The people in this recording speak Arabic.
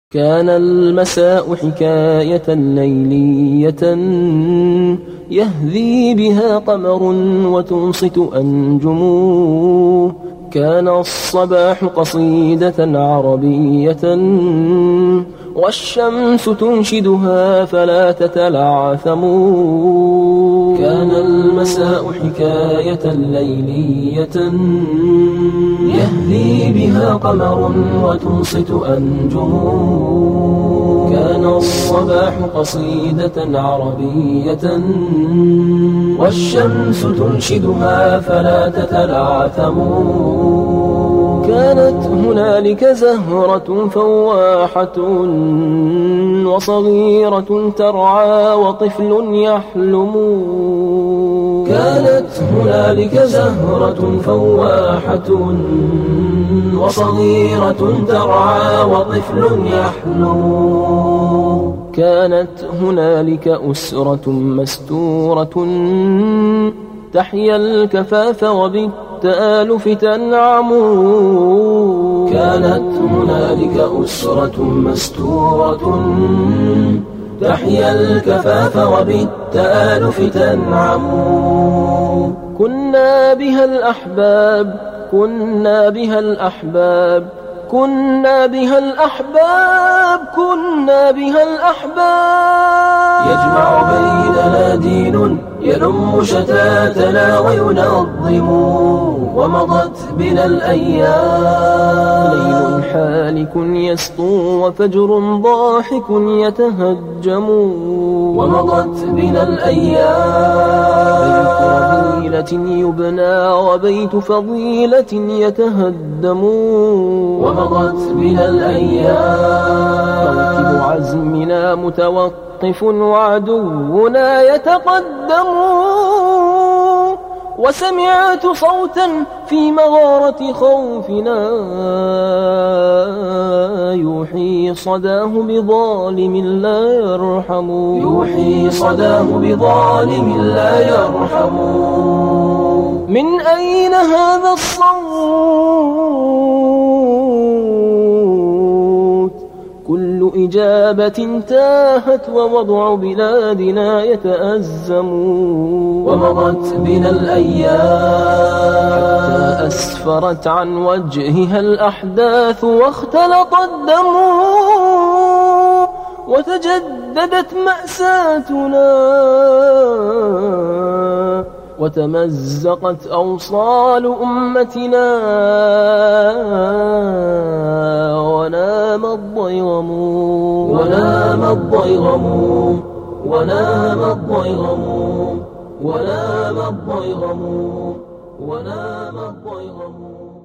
كان المساء حكاية ليلية يهذي بها قمر وتنصت أنجم. كان الصباح قصيدة عربية والشمس تنشدها فلا تتلعثم. كان المساء حكاية ليلية يهذي بها قمر وتنصت أنجم. كان الصباح قصيدة عربية والشمس تنشدها فلا تتلعثم. كانت هنالك زهرة فواحة وصغيرة ترعى وطفل يحلم. كانت هنالك زهرة فواحة وصغيرة ترعى وطفل يحلم. كانت هنالك أسرة مستورة تحيا الكفاف وبالتآلف تنعم. كانت هنالك أسرة مستورة تحيا الكفاف وبالتآلف تنعم. كنا بها الأحباب كنا بها الأحباب كنا بها الأحباب كنا بها الأحباب. يجمع بيننا دين يلم شتاتنا وينظم. ومضت بنا الأيام ليل حالك يسطو وفجر ضاحك يتهجم. ومضت بنا الأيام بيت فضيلة يبنى وبيت فضيلة يتهدم. ومضت بنا الأيام موكب عزمنا متوقف وعدونا يتقدم. وسمعت صوتا في مغارة خوفنا يوحي صداه بظالم لا يرحم. يوحي صداه بظالم لا يرحم. من أين هذا الصوت؟ كل إجابة تاهت ووضع بلادنا يتأزم. ومضت بنا الأيام حتى أسفرت عن وجهها الأحداث واختلط الدم. وتجددت مأساتنا وتمزقت أوصال أمتنا ونام الضيغم ونام الضيغم ونام الضيغم ونام الضيغم ونام الضيغم.